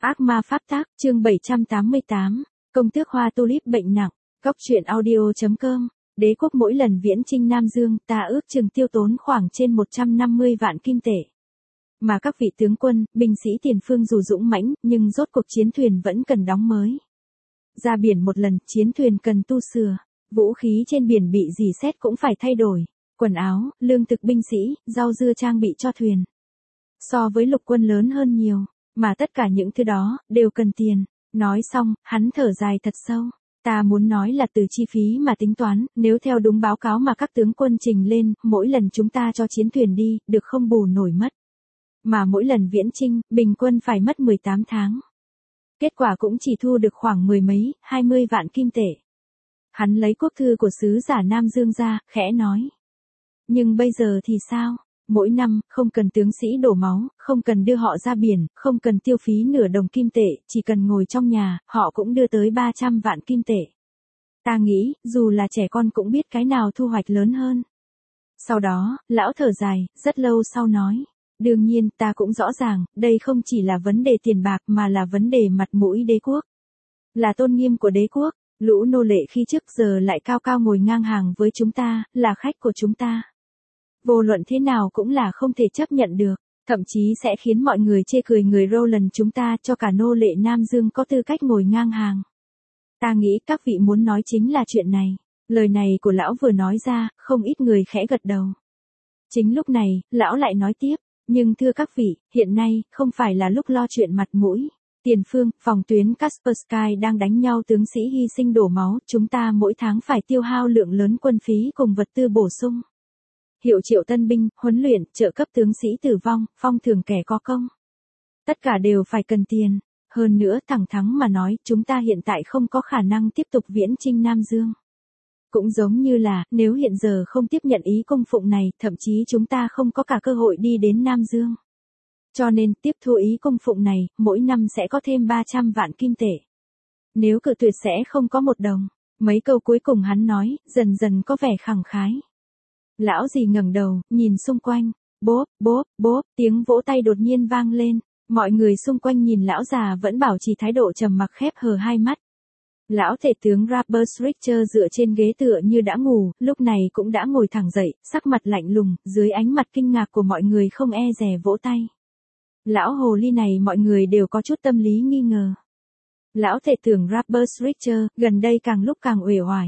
Ác ma pháp tác, chương 788, công tước hoa tulip bệnh nặng, góc truyện audio.com. Đế quốc mỗi lần viễn chinh Nam Dương, ta ước chừng tiêu tốn khoảng trên 150 vạn kim tệ. Mà các vị tướng quân, binh sĩ tiền phương dù dũng mãnh, nhưng rốt cuộc chiến thuyền vẫn cần đóng mới. Ra biển một lần, chiến thuyền cần tu sửa, vũ khí trên biển bị rỉ sét cũng phải thay đổi, quần áo, lương thực binh sĩ, rau dưa trang bị cho thuyền. So với lục quân lớn hơn nhiều, mà tất cả những thứ đó, đều cần tiền. Nói xong, hắn thở dài thật sâu. Ta muốn nói là từ chi phí mà tính toán, nếu theo đúng báo cáo mà các tướng quân trình lên, mỗi lần chúng ta cho chiến thuyền đi, được không bù nổi mất. Mà mỗi lần viễn chinh, bình quân phải mất 18 tháng. Kết quả cũng chỉ thu được khoảng 20 vạn kim tệ. Hắn lấy quốc thư của sứ giả Nam Dương ra, khẽ nói. Nhưng bây giờ thì sao? Mỗi năm, không cần tướng sĩ đổ máu, không cần đưa họ ra biển, không cần tiêu phí nửa đồng kim tệ, chỉ cần ngồi trong nhà, họ cũng đưa tới 300 vạn kim tệ. Ta nghĩ, dù là trẻ con cũng biết cái nào thu hoạch lớn hơn. Sau đó, lão thở dài, rất lâu sau nói. Đương nhiên, ta cũng rõ ràng, đây không chỉ là vấn đề tiền bạc mà là vấn đề mặt mũi đế quốc. Là tôn nghiêm của đế quốc, lũ nô lệ khi trước giờ lại cao cao ngồi ngang hàng với chúng ta, là khách của chúng ta. Vô luận thế nào cũng là không thể chấp nhận được, thậm chí sẽ khiến mọi người chê cười người Roland chúng ta cho cả nô lệ Nam Dương có tư cách ngồi ngang hàng. Ta nghĩ các vị muốn nói chính là chuyện này. Lời này của lão vừa nói ra, không ít người khẽ gật đầu. Chính lúc này, lão lại nói tiếp, nhưng thưa các vị, hiện nay, không phải là lúc lo chuyện mặt mũi. Tiền phương, phòng tuyến Kaspersky đang đánh nhau tướng sĩ hy sinh đổ máu, chúng ta mỗi tháng phải tiêu hao lượng lớn quân phí cùng vật tư bổ sung. Hiệu triệu tân binh, huấn luyện, trợ cấp tướng sĩ tử vong, phong thưởng kẻ có công. Tất cả đều phải cần tiền. Hơn nữa thẳng thắn mà nói, chúng ta hiện tại không có khả năng tiếp tục viễn chinh Nam Dương. Cũng giống như là, nếu hiện giờ không tiếp nhận ý cung phụng này, thậm chí chúng ta không có cả cơ hội đi đến Nam Dương. Cho nên, tiếp thu ý cung phụng này, mỗi năm sẽ có thêm 300 vạn kim tệ. Nếu cự tuyệt sẽ không có một đồng. Mấy câu cuối cùng hắn nói, dần dần có vẻ khẳng khái. Lão dì ngẩng đầu, nhìn xung quanh, bốp, bốp, bốp, tiếng vỗ tay đột nhiên vang lên, mọi người xung quanh nhìn lão già vẫn bảo trì thái độ trầm mặc khép hờ hai mắt. Lão thể tướng Robert Richter dựa trên ghế tựa như đã ngủ, lúc này cũng đã ngồi thẳng dậy, sắc mặt lạnh lùng, dưới ánh mặt kinh ngạc của mọi người không e dè vỗ tay. Lão hồ ly này mọi người đều có chút tâm lý nghi ngờ. Lão thể tướng Robert Richter, gần đây càng lúc càng uể oải.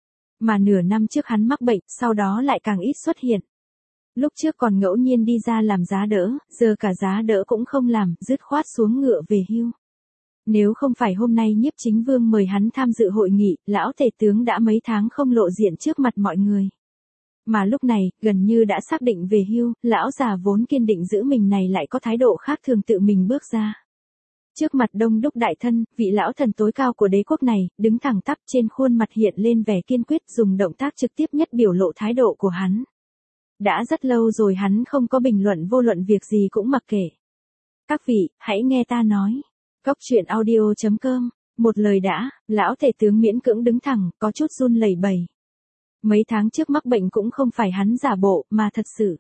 Mà nửa năm trước hắn mắc bệnh, sau đó lại càng ít xuất hiện. Lúc trước còn ngẫu nhiên đi ra làm giá đỡ, giờ cả giá đỡ cũng không làm, dứt khoát xuống ngựa về hưu. Nếu không phải hôm nay nhiếp chính vương mời hắn tham dự hội nghị, lão tể tướng đã mấy tháng không lộ diện trước mặt mọi người. Mà lúc này, gần như đã xác định về hưu, lão già vốn kiên định giữ mình này lại có thái độ khác thường tự mình bước ra. Trước mặt đông đúc đại thân, vị lão thần tối cao của đế quốc này, đứng thẳng tắp trên khuôn mặt hiện lên vẻ kiên quyết dùng động tác trực tiếp nhất biểu lộ thái độ của hắn. Đã rất lâu rồi hắn không có bình luận vô luận việc gì cũng mặc kệ. Các vị, hãy nghe ta nói. Góc truyện audio.com, một lời đã, lão thể tướng miễn cưỡng đứng thẳng, có chút run lẩy bẩy. Mấy tháng trước mắc bệnh cũng không phải hắn giả bộ, mà thật sự.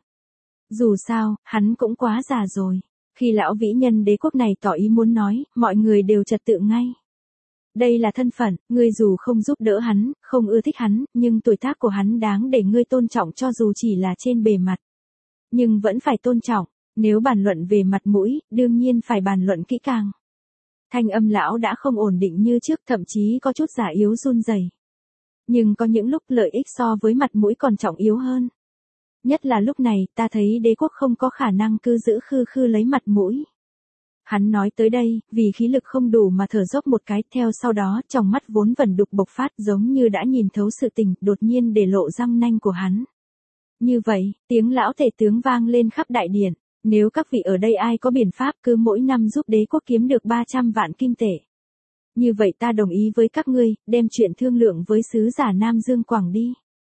Dù sao, hắn cũng quá già rồi. Khi lão vĩ nhân đế quốc này tỏ ý muốn nói, mọi người đều trật tự ngay. Đây là thân phận, ngươi dù không giúp đỡ hắn, không ưa thích hắn, nhưng tuổi tác của hắn đáng để ngươi tôn trọng cho dù chỉ là trên bề mặt. Nhưng vẫn phải tôn trọng, nếu bàn luận về mặt mũi, đương nhiên phải bàn luận kỹ càng. Thanh âm lão đã không ổn định như trước, thậm chí có chút giả yếu run rẩy. Nhưng có những lúc lợi ích so với mặt mũi còn trọng yếu hơn. Nhất là lúc này, ta thấy đế quốc không có khả năng cứ giữ khư khư lấy mặt mũi. Hắn nói tới đây, vì khí lực không đủ mà thở dốc một cái, theo sau đó, trong mắt vốn vẩn đục bộc phát giống như đã nhìn thấu sự tình, đột nhiên để lộ răng nanh của hắn. Như vậy, tiếng lão thể tướng vang lên khắp đại điện, nếu các vị ở đây ai có biện pháp cứ mỗi năm giúp đế quốc kiếm được 300 vạn kim tệ. Như vậy ta đồng ý với các ngươi, đem chuyện thương lượng với sứ giả Nam Dương Quảng đi.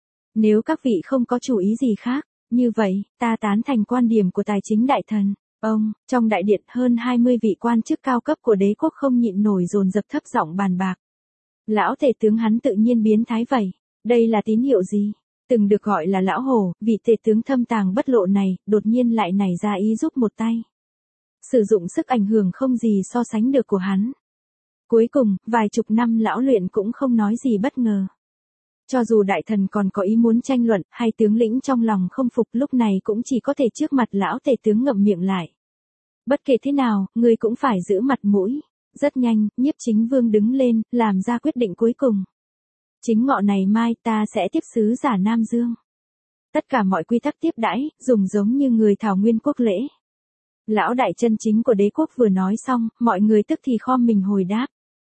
Nếu các vị không có chủ ý gì khác, như vậy, ta tán thành quan điểm của tài chính đại thần. Trong đại điện hơn 20 vị quan chức cao cấp của đế quốc không nhịn nổi dồn dập thấp giọng bàn bạc. Lão thể tướng hắn tự nhiên biến thái vậy. Đây là tín hiệu gì? Từng được gọi là lão hổ, vị tể tướng thâm tàng bất lộ này, đột nhiên lại nảy ra ý giúp một tay. Sử dụng sức ảnh hưởng không gì so sánh được của hắn. Cuối cùng, vài chục năm lão luyện cũng không nói gì bất ngờ. Cho dù đại thần còn có ý muốn tranh luận, hay tướng lĩnh trong lòng không phục, lúc này cũng chỉ có thể trước mặt lão tể tướng ngậm miệng lại. Bất kể thế nào, ngươi cũng phải giữ mặt mũi. Rất nhanh, Nhiếp Chính Vương đứng lên, làm ra quyết định cuối cùng. Chính ngọ này mai ta sẽ tiếp sứ giả Nam Dương. Tất cả mọi quy tắc tiếp đãi, dùng giống như người Thảo Nguyên quốc lễ. Lão đại chân chính của đế quốc vừa nói xong, mọi người tức thì khom mình hồi đáp.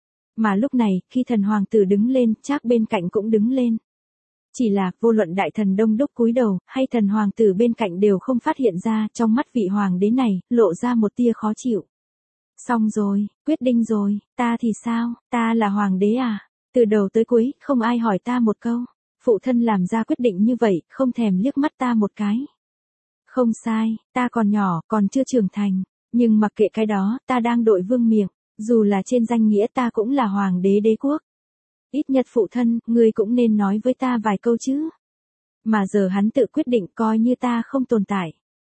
Mà lúc này, khi thần hoàng tử đứng lên, Trác bên cạnh cũng đứng lên. Chỉ là, vô luận đại thần đông đúc cúi đầu, hay thần hoàng tử bên cạnh đều không phát hiện ra, trong mắt vị hoàng đế này, lộ ra một tia khó chịu. Xong rồi, quyết định rồi, ta thì sao, ta là hoàng đế à? Từ đầu tới cuối, không ai hỏi ta một câu. Phụ thân làm ra quyết định như vậy, không thèm liếc mắt ta một cái. Không sai, ta còn nhỏ, còn chưa trưởng thành. Nhưng mặc kệ cái đó, ta đang đội vương miệng. Dù là trên danh nghĩa ta cũng là hoàng đế đế quốc. Ít nhất phụ thân, ngươi cũng nên nói với ta vài câu chứ. Mà giờ hắn tự quyết định coi như ta không tồn tại.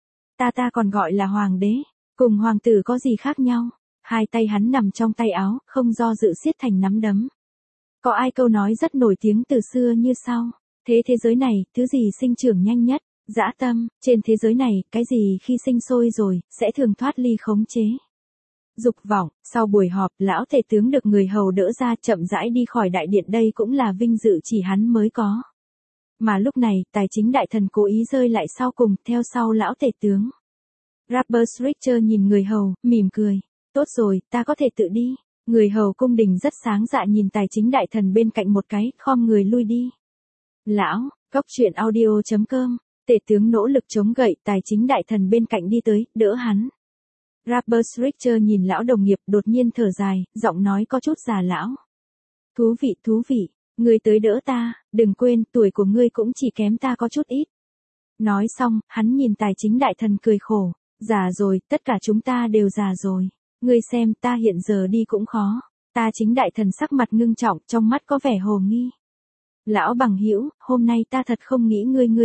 Ta còn gọi là hoàng đế. Cùng hoàng tử có gì khác nhau. Hai tay hắn nằm trong tay áo, không do dự siết thành nắm đấm. Có ai câu nói rất nổi tiếng từ xưa như sau. Thế giới này, thứ gì sinh trưởng nhanh nhất? Dã tâm, trên thế giới này, cái gì khi sinh sôi rồi, sẽ thường thoát ly khống chế. Dục vọng, sau buổi họp, lão tể tướng được người hầu đỡ ra chậm rãi đi khỏi đại điện, đây cũng là vinh dự chỉ hắn mới có. Mà lúc này, tài chính đại thần cố ý rơi lại sau cùng, theo sau lão tể tướng. Robert Richter nhìn người hầu, mỉm cười. Tốt rồi, ta có thể tự đi. Người hầu cung đình rất sáng dạ nhìn tài chính đại thần bên cạnh một cái, khom người lui đi. Lão, Cốc truyện audio.com, tể tướng nỗ lực chống gậy, tài chính đại thần bên cạnh đi tới, đỡ hắn. Robert Richter nhìn lão đồng nghiệp, đột nhiên thở dài, giọng nói có chút già lão. Thú vị, ngươi tới đỡ ta, đừng quên, tuổi của ngươi cũng chỉ kém ta có chút ít. Nói xong, hắn nhìn tài chính đại thần cười khổ. Già rồi, tất cả chúng ta đều già rồi. Ngươi xem, ta hiện giờ đi cũng khó. Ta chính đại thần sắc mặt ngưng trọng, trong mắt có vẻ hồ nghi. Lão bằng hữu, hôm nay ta thật không nghĩ ngươi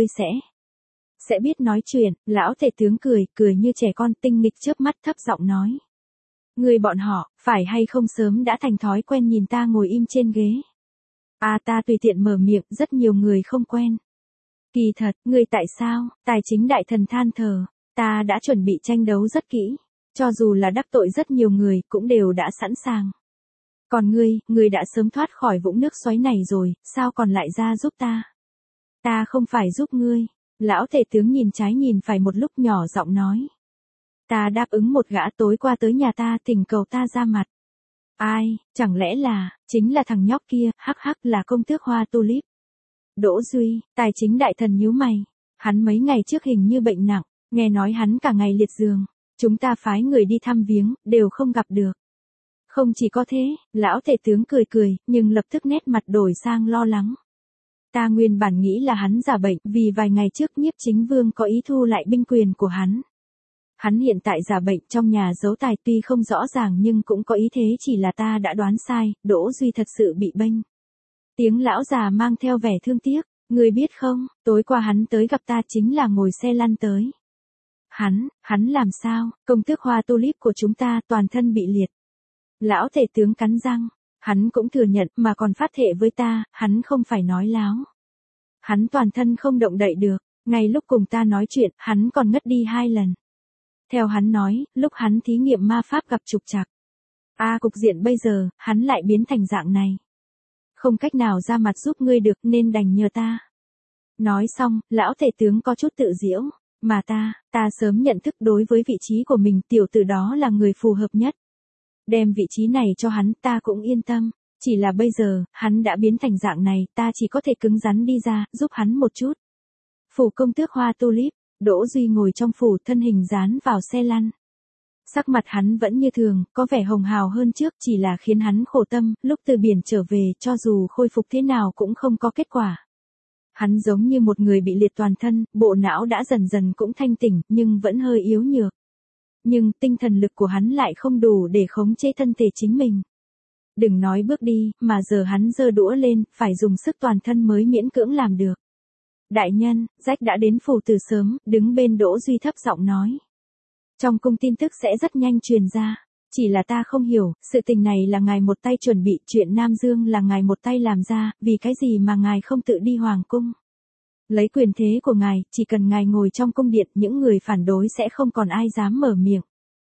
sẽ biết nói chuyện. Lão tể tướng cười như trẻ con, tinh nghịch chớp mắt, thấp giọng nói. Ngươi bọn họ, phải hay không sớm đã thành thói quen nhìn ta ngồi im trên ghế. Ta tùy tiện mở miệng, rất nhiều người không quen. Kỳ thật, ngươi tại sao? Tài chính đại thần than thở. Ta đã chuẩn bị tranh đấu rất kỹ. Cho dù là đắc tội rất nhiều người, cũng đều đã sẵn sàng. Còn ngươi đã sớm thoát khỏi vũng nước xoáy này rồi, sao còn lại ra giúp ta? Ta không phải giúp ngươi. Lão tể tướng nhìn trái nhìn phải một lúc, nhỏ giọng nói. Ta đáp ứng một gã tối qua tới nhà ta thỉnh cầu ta ra mặt. Ai, chẳng lẽ là, chính là thằng nhóc kia, hắc là công tước Hoa Tulip. Đỗ Duy, tài chính đại thần nhíu mày. Hắn mấy ngày trước hình như bệnh nặng, nghe nói hắn cả ngày liệt giường. Chúng ta phái người đi thăm viếng, đều không gặp được. Không chỉ có thế, lão tể tướng cười, nhưng lập tức nét mặt đổi sang lo lắng. Ta nguyên bản nghĩ là hắn giả bệnh, vì vài ngày trước Nhiếp Chính Vương có ý thu lại binh quyền của hắn. Hắn hiện tại giả bệnh trong nhà giấu tài, tuy không rõ ràng nhưng cũng có ý thế, chỉ là ta đã đoán sai, Đỗ Duy thật sự bị bênh. Tiếng lão già mang theo vẻ thương tiếc, ngươi biết không, tối qua hắn tới gặp ta chính là ngồi xe lăn tới. Hắn làm sao, công tước Hoa Tulip của chúng ta toàn thân bị liệt. Lão tể tướng cắn răng, hắn cũng thừa nhận mà còn phát thệ với ta, hắn không phải nói láo. Hắn toàn thân không động đậy được, ngay lúc cùng ta nói chuyện, hắn còn ngất đi 2 lần. Theo hắn nói, lúc hắn thí nghiệm ma pháp gặp trục trặc. Cục diện bây giờ, hắn lại biến thành dạng này. Không cách nào ra mặt giúp ngươi được nên đành nhờ ta. Nói xong, lão tể tướng có chút tự giễu. Mà ta sớm nhận thức đối với vị trí của mình, tiểu tử đó là người phù hợp nhất. Đem vị trí này cho hắn, ta cũng yên tâm. Chỉ là bây giờ, hắn đã biến thành dạng này, ta chỉ có thể cứng rắn đi ra, giúp hắn một chút. Phủ công tước Hoa Tulip, Đỗ Duy ngồi trong phủ, thân hình dán vào xe lăn. Sắc mặt hắn vẫn như thường, có vẻ hồng hào hơn trước, chỉ là khiến hắn khổ tâm, lúc từ biển trở về, cho dù khôi phục thế nào cũng không có kết quả. Hắn giống như một người bị liệt toàn thân, bộ não đã dần dần cũng thanh tỉnh, nhưng vẫn hơi yếu nhược. Nhưng tinh thần lực của hắn lại không đủ để khống chế thân thể chính mình. Đừng nói bước đi, mà giờ hắn giơ đũa lên, phải dùng sức toàn thân mới miễn cưỡng làm được. Đại nhân, Jack đã đến phủ từ sớm, đứng bên Đỗ Duy thấp giọng nói. Trong cung tin tức sẽ rất nhanh truyền ra. Chỉ là ta không hiểu, sự tình này là ngài một tay chuẩn bị, chuyện Nam Dương là ngài một tay làm ra, vì cái gì mà ngài không tự đi hoàng cung. Lấy quyền thế của ngài, chỉ cần ngài ngồi trong cung điện, những người phản đối sẽ không còn ai dám mở miệng.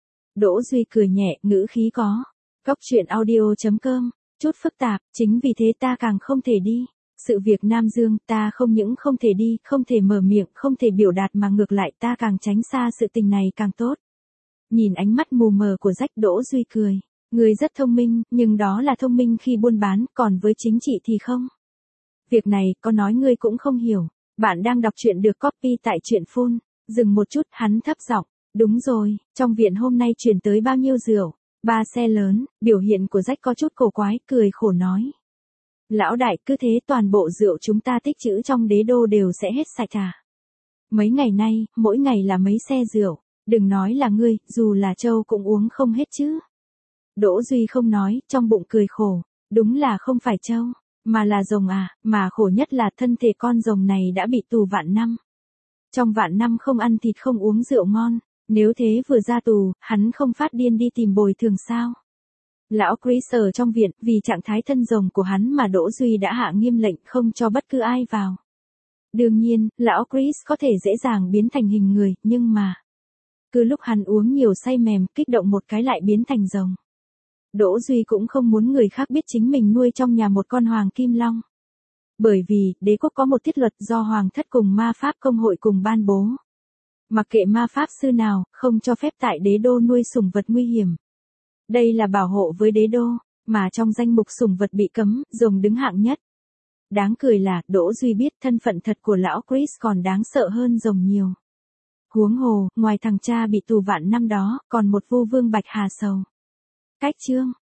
Đỗ Duy cười nhẹ, ngữ khí có. Cốc truyện audio.com, chút phức tạp, chính vì thế ta càng không thể đi. Sự việc Nam Dương, ta không những không thể đi, không thể mở miệng, không thể biểu đạt mà ngược lại ta càng tránh xa sự tình này càng tốt. Nhìn ánh mắt mù mờ của Rách, Đỗ Duy cười. Người rất thông minh, nhưng đó là thông minh khi buôn bán, còn với chính trị thì không. Việc này, có nói ngươi cũng không hiểu. Bạn đang đọc truyện được copy tại truyện phone. Dừng một chút, hắn thấp giọng. Đúng rồi, trong viện hôm nay chuyển tới bao nhiêu rượu? 3 xe lớn, biểu hiện của Rách có chút cổ quái, cười khổ nói. Lão đại, cứ thế toàn bộ rượu chúng ta tích trữ trong đế đô đều sẽ hết sạch à? Mấy ngày nay, mỗi ngày là mấy xe rượu, đừng nói là ngươi, dù là Châu cũng uống không hết chứ. Đỗ Duy không nói, trong bụng cười khổ, đúng là không phải Châu, mà là rồng à, mà khổ nhất là thân thể con rồng này đã bị tù vạn năm. Trong vạn năm không ăn thịt không uống rượu ngon, nếu thế vừa ra tù, hắn không phát điên đi tìm bồi thường sao? Lão Chris ở trong viện, vì trạng thái thân rồng của hắn mà Đỗ Duy đã hạ nghiêm lệnh không cho bất cứ ai vào. Đương nhiên, lão Chris có thể dễ dàng biến thành hình người, nhưng mà cứ lúc hắn uống nhiều say mềm, kích động một cái lại biến thành rồng. Đỗ Duy cũng không muốn người khác biết chính mình nuôi trong nhà một con hoàng kim long. Bởi vì, đế quốc có một thiết luật do hoàng thất cùng ma pháp công hội cùng ban bố. Mặc kệ ma pháp sư nào, không cho phép tại đế đô nuôi sủng vật nguy hiểm. Đây là bảo hộ với đế đô, mà trong danh mục sủng vật bị cấm, rồng đứng hạng nhất. Đáng cười là, Đỗ Duy biết thân phận thật của lão Chris còn đáng sợ hơn rồng nhiều. Huống hồ, ngoài thằng cha bị tù vạn năm đó, còn một vu vương Bạch Hà Sầu. Cách chương.